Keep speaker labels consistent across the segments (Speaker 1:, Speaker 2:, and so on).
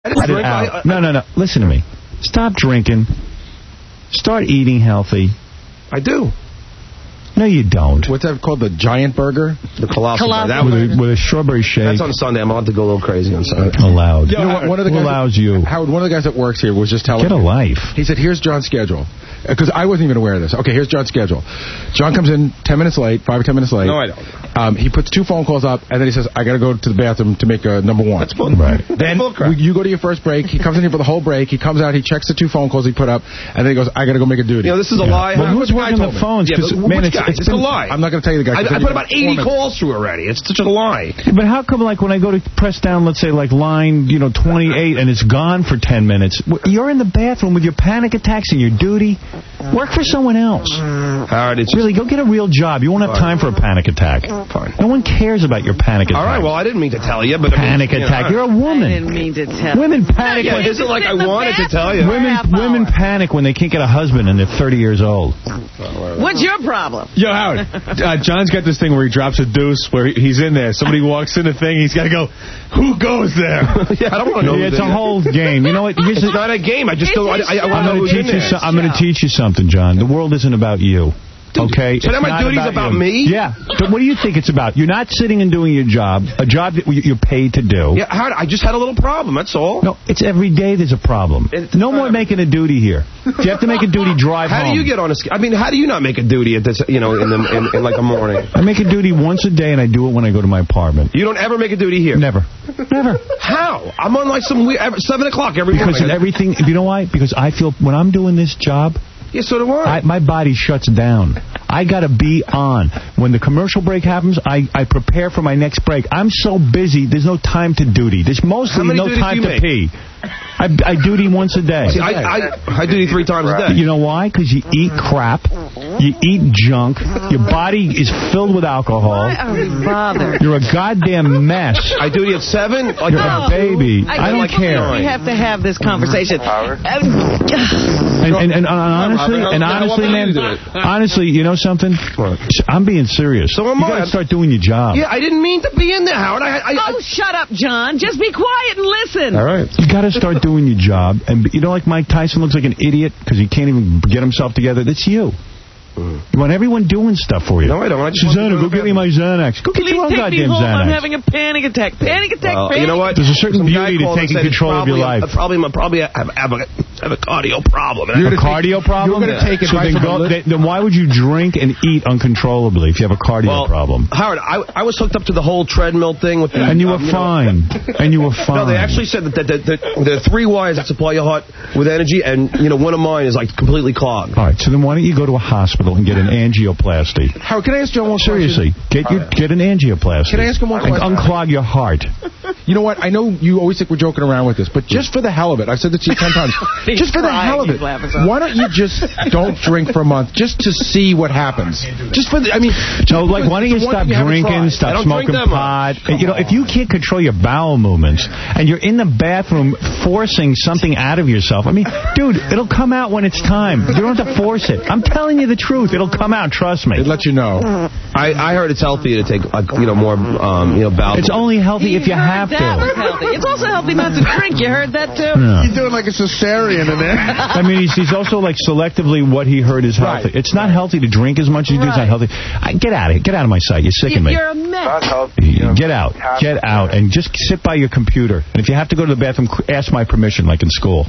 Speaker 1: Cut it out. No. Listen to me. Stop drinking. Start eating healthy.
Speaker 2: I do.
Speaker 1: No, you don't.
Speaker 3: What's that called? The Giant Burger?
Speaker 2: The Colossal Burger.
Speaker 1: That with a strawberry shake.
Speaker 2: That's on Sunday. I'm allowed to go a little crazy on Sunday.
Speaker 1: Allowed.
Speaker 3: You know, one of the guys,
Speaker 1: who allows you?
Speaker 3: Howard, one of the guys that works here was just telling
Speaker 1: me. Get a life.
Speaker 3: He said, here's John's schedule. Because I wasn't even aware of this. Okay, here's John's schedule. John comes in 10 minutes late, 5 or 10 minutes late.
Speaker 2: No, I don't.
Speaker 3: He puts 2 phone calls up, and then he says, I got to go to the bathroom to make a number 1.
Speaker 2: That's bull.
Speaker 1: Right.
Speaker 3: Then you go to your first break. He comes in here for the whole break. He comes out. He checks the 2 phone calls he put up, and then he goes, I got to go make a duty.
Speaker 2: You know, this is a lie.
Speaker 1: But who's working the phones?
Speaker 2: Yeah,
Speaker 1: Man,
Speaker 2: it's a lie.
Speaker 3: I'm not going to tell you the guy.
Speaker 2: I put about 80 calls through already. It's such a lie.
Speaker 1: But how come, like, when I go to press down, let's say, like, line, 28, and it's gone for 10 minutes, you're in the bathroom with your panic attacks and your duty? Work for someone else.
Speaker 2: Howard, it's
Speaker 1: really, go get a real job. You won't have time for a panic attack.
Speaker 2: Fine.
Speaker 1: No one cares about your panic attack.
Speaker 2: All right, well, I didn't mean to tell you, but
Speaker 1: panic attack. You're a woman.
Speaker 4: I didn't mean to tell you.
Speaker 1: Women panic.
Speaker 2: Yeah, it's like I wanted to tell you.
Speaker 1: Women panic when they can't get a husband and they're 30 years old.
Speaker 4: What's your problem?
Speaker 5: Yo, Howard, John's got this thing where he drops a deuce where he's in there. Somebody walks in the thing, he's got to go, who goes there?
Speaker 2: Yeah, I don't want to know.
Speaker 1: It's a whole game. You know what?
Speaker 2: It's not a game. I just don't. I want to know who's in there.
Speaker 1: I'm going to teach you something, John. The world isn't about you. Okay?
Speaker 2: So now my duty's about me?
Speaker 1: Yeah. So what do you think it's about? You're not sitting and doing your job, a job that you're paid to do.
Speaker 2: Yeah, Howard, I just had a little problem, that's all.
Speaker 1: No, it's every day there's a problem. No more making a duty here. If you have to make a duty, drive home.
Speaker 2: How do you get on a... I mean, how do you not make a duty at this, in like a morning?
Speaker 1: I make a duty once a day, and I do it when I go to my apartment.
Speaker 2: You don't ever make a duty here?
Speaker 1: Never. Never.
Speaker 2: How? I'm on like some weird... 7 o'clock every morning.
Speaker 1: Because of everything... You know why? Because I feel... When I'm doing this job...
Speaker 2: Yeah, so do I.
Speaker 1: My body shuts down. I got to be on. When the commercial break happens, I prepare for my next break. I'm so busy, there's no time to duty. There's mostly no time to pee. I duty once a day.
Speaker 2: See, I duty 3 times a day.
Speaker 1: You know why? Because you eat crap, you eat junk, your body is filled with alcohol.
Speaker 4: Why are we bothered?
Speaker 1: You're a goddamn mess.
Speaker 2: I duty at 7.
Speaker 1: You're a baby. I don't care.
Speaker 4: We have to have this conversation.
Speaker 1: And honestly, man, honestly, you know something? I'm being serious.
Speaker 2: So am
Speaker 1: I. You got to start doing your job.
Speaker 2: Yeah, I didn't mean to be in there, Howard.
Speaker 4: Shut up, John. Just be quiet and listen.
Speaker 1: All right. You got to start doing your job. And you know, like Mike Tyson looks like an idiot because he can't even get himself together? That's you. You want everyone doing stuff for you.
Speaker 2: No, I don't.
Speaker 1: Susanna, go get me my Xanax. Go get your own goddamn Xanax.
Speaker 4: I'm having a panic attack. Panic attack.
Speaker 2: Well, you know what?
Speaker 1: There's a certain beauty to taking control of your life.
Speaker 2: I probably have a cardio problem.
Speaker 1: You have a cardio problem?
Speaker 3: You're going to take advice from
Speaker 1: then why would you drink and eat uncontrollably if you have a cardio problem?
Speaker 2: Howard, I was hooked up to the whole treadmill thing with the,
Speaker 1: and you were fine. And you were fine.
Speaker 2: No, they actually said that the 3 wires that supply your heart with energy, and one of mine is like completely clogged.
Speaker 1: All right, so then why don't you go to a hospital and get an angioplasty?
Speaker 3: Howard, can I ask John one
Speaker 1: question? Seriously, get an angioplasty.
Speaker 3: Can I ask him one question?
Speaker 1: And unclog your heart.
Speaker 3: You know what? I know you always think we're joking around with this, but just for the hell of it, I've said this to you 10 times. Just for the hell of it, why don't you just don't drink for a month just to see what happens? Just for the, I mean...
Speaker 1: So, like, why don't you stop drinking, stop smoking pot? You know, if you can't control your bowel movements and you're in the bathroom forcing something out of yourself, I mean, dude, it'll come out when it's time. You don't have to force it. I'm telling you the truth. It'll come out, trust me.
Speaker 3: It'll let you know.
Speaker 2: I heard it's healthy to take, more, bowel.
Speaker 1: It's only healthy if you have to.
Speaker 4: It's also healthy not to drink. You heard that, too?
Speaker 3: Yeah. He's doing like a cesarean in there.
Speaker 1: I mean, he's also, like, selectively what he heard is healthy. Right. It's not healthy to drink as much as you do. It's not healthy. Get out of here. Get out of my sight. You're sick of me.
Speaker 4: You're a mess.
Speaker 1: Get out. Get out. And just sit by your computer. And if you have to go to the bathroom, ask my permission, like in school.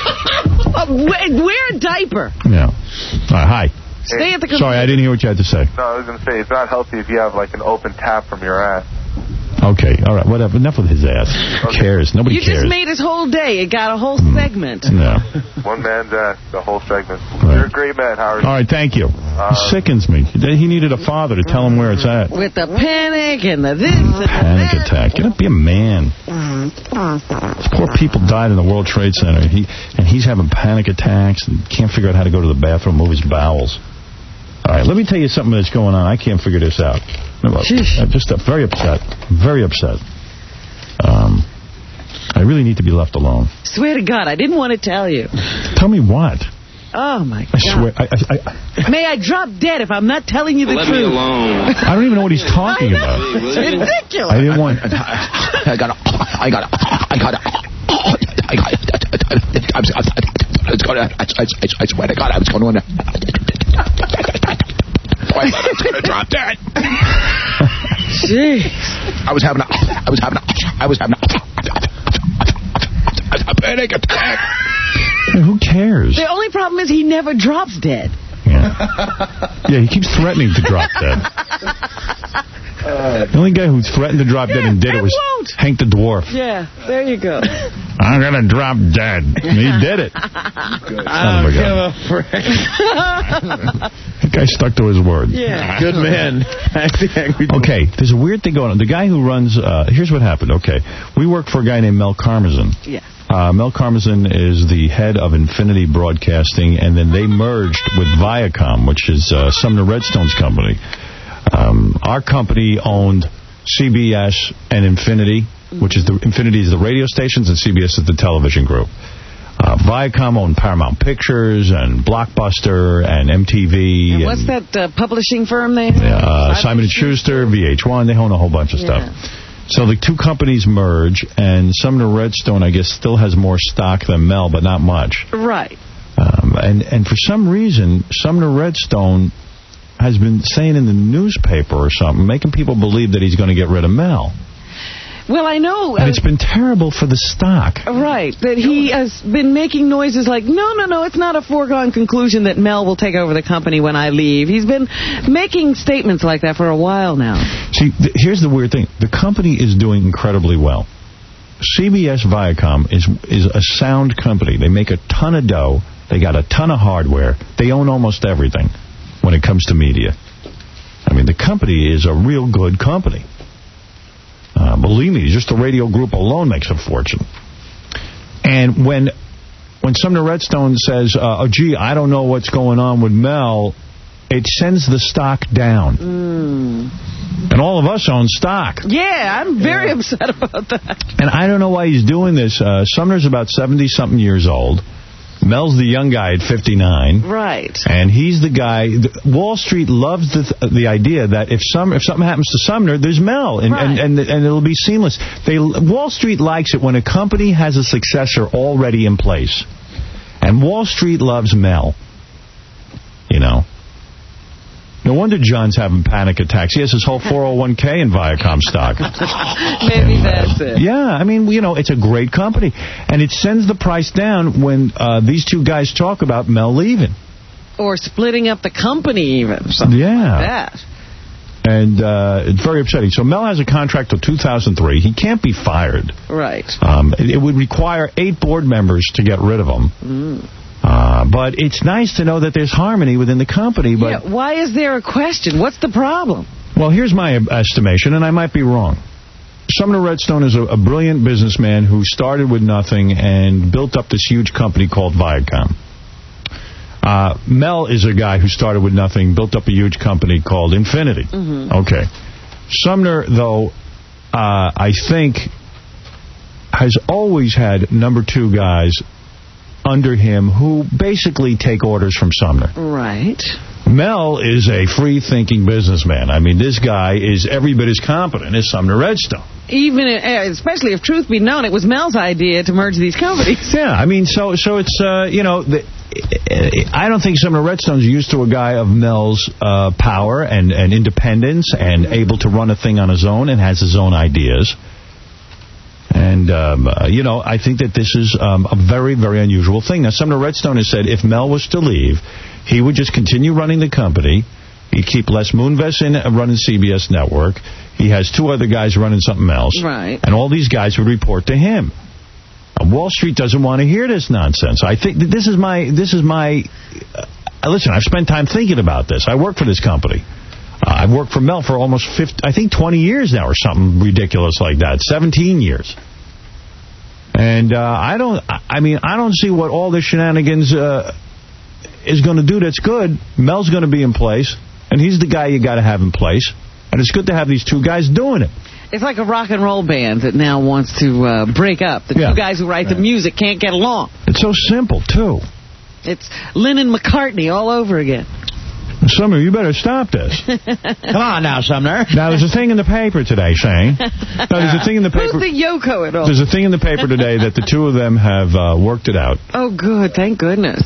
Speaker 4: Wear a diaper.
Speaker 1: Yeah. All right, hi.
Speaker 4: Stay at the computer.
Speaker 1: Sorry, I didn't hear what you had to say.
Speaker 6: No, I was going to say, it's not healthy if you have, like, an open tap from your ass.
Speaker 1: Okay, all right, whatever. Enough with his ass. Who cares? Nobody cares.
Speaker 4: You just made his whole day. It got a whole segment.
Speaker 1: No.
Speaker 6: One man's ass, the whole segment. Right. You're a great man, Howard.
Speaker 1: All right, thank you. It sickens me. He needed a father to tell him where it's at.
Speaker 4: With the panic and the this and the
Speaker 1: panic
Speaker 4: that.
Speaker 1: Attack. Get up, be a man. These poor people died in the World Trade Center. He's having panic attacks and can't figure out how to go to the bathroom, move his bowels. All right, let me tell you something that's going on. I can't figure this out. I'm just very upset. Very upset. I really need to be left alone.
Speaker 4: Swear to God, I didn't want to tell you.
Speaker 1: Tell me what?
Speaker 4: Oh, my God.
Speaker 1: I swear.
Speaker 4: May I drop dead if I'm not telling you the truth?
Speaker 2: Let me alone.
Speaker 1: I don't even know what he's talking about.
Speaker 4: It's ridiculous.
Speaker 1: I didn't want...
Speaker 3: I got swear to God, I was going to drop dead.
Speaker 4: Jeez.
Speaker 3: I was having a panic attack.
Speaker 1: Who cares?
Speaker 4: The only problem is he never drops dead.
Speaker 1: Yeah, he keeps threatening to drop dead. The only guy who threatened to drop dead and did it was Hank the Dwarf.
Speaker 4: Yeah, there you go.
Speaker 1: I'm going to drop dead. And he did it.
Speaker 2: I don't give a frick.
Speaker 1: The guy stuck to his word.
Speaker 4: Yeah.
Speaker 2: Good man.
Speaker 1: Okay, there's a weird thing going on. The guy who runs, here's what happened. Okay, we work for a guy named Mel Karmazin.
Speaker 4: Yeah.
Speaker 1: Mel Karmazin is the head of Infinity Broadcasting, and then they merged with Viacom, which is Sumner Redstone's company. Our company owned CBS and Infinity, which is Infinity is the radio stations, and CBS is the television group. Viacom owned Paramount Pictures and Blockbuster and MTV.
Speaker 4: And what's that publishing firm they
Speaker 1: Simon & Schuster, VH1. They own a whole bunch of stuff. So the two companies merge, and Sumner Redstone, I guess, still has more stock than Mel, but not much.
Speaker 4: Right.
Speaker 1: And for some reason, Sumner Redstone has been saying in the newspaper or something, making people believe that he's going to get rid of Mel.
Speaker 4: Well, I know.
Speaker 1: And it's been terrible for the stock.
Speaker 4: Right. That he has been making noises like, no, it's not a foregone conclusion that Mel will take over the company when I leave. He's been making statements like that for a while now. See,
Speaker 1: here's the weird thing. The company is doing incredibly well. CBS Viacom is a sound company. They make a ton of dough. They got a ton of hardware. They own almost everything when it comes to media. I mean, the company is a real good company. Believe me, just the radio group alone makes a fortune. And when Sumner Redstone says, gee, I don't know what's going on with Mel, it sends the stock down. And all of us own stock.
Speaker 4: Yeah, I'm very upset about that.
Speaker 1: And I don't know why he's doing this. Sumner's about 70-something years old. Mel's the young guy at 59.
Speaker 4: Right.
Speaker 1: And he's the guy. Wall Street loves the idea that if something happens to Sumner, there's Mel, and it'll be seamless. Wall Street likes it when a company has a successor already in place. And Wall Street loves Mel. You know. No wonder John's having panic attacks. He has his whole 401k in Viacom stock.
Speaker 4: Maybe that's it.
Speaker 1: Yeah, I mean, you know, it's a great company. And it sends the price down when these two guys talk about Mel leaving.
Speaker 4: Or splitting up the company even. Something like that.
Speaker 1: And it's very upsetting. So Mel has a contract till 2003. He can't be fired.
Speaker 4: Right.
Speaker 1: It would require 8 board members to get rid of him. But it's nice to know that there's harmony within the company. But
Speaker 4: yeah, why is there a question? What's the problem?
Speaker 1: Well, here's my estimation, and I might be wrong. Sumner Redstone is a brilliant businessman who started with nothing and built up this huge company called Viacom. Mel is a guy who started with nothing, built up a huge company called Infinity. Okay. Sumner, though, I think, has always had number 2 guys under him who basically take orders from Sumner.
Speaker 4: Right.
Speaker 1: Mel is a free-thinking businessman. I mean, this guy is every bit as competent as Sumner Redstone.
Speaker 4: Especially if truth be known, it was Mel's idea to merge these companies.
Speaker 1: Yeah, I mean, so it's, you know, I don't think Sumner Redstone's used to a guy of Mel's power and independence and able to run a thing on his own and has his own ideas. And, you know, I think that this is a very, very unusual thing. Now, Sumner Redstone has said if Mel was to leave, he would just continue running the company. He'd keep Les Moonves in running CBS Network. He has 2 other guys running something else.
Speaker 4: Right.
Speaker 1: And all these guys would report to him. Wall Street doesn't want to hear this nonsense. I think that this is my listen, I've spent time thinking about this. I work for this company. I've worked for Mel for almost 20 years now or something ridiculous like that. 17 years. And I don't see what all this shenanigans is going to do that's good. Mel's going to be in place, and he's the guy you got to have in place. And it's good to have these 2 guys doing it.
Speaker 4: It's like a rock and roll band that now wants to break up. The 2 guys who write the music can't get along.
Speaker 1: It's so simple, too.
Speaker 4: It's Lennon McCartney all over again.
Speaker 1: Sumner, you better stop this.
Speaker 7: Come on now, Sumner.
Speaker 1: Now, there's a thing in the paper today saying... No, there's a thing in the paper...
Speaker 4: Who's the Yoko at all?
Speaker 1: There's a thing in the paper today that the two of them have worked it out.
Speaker 4: Oh, good. Thank goodness.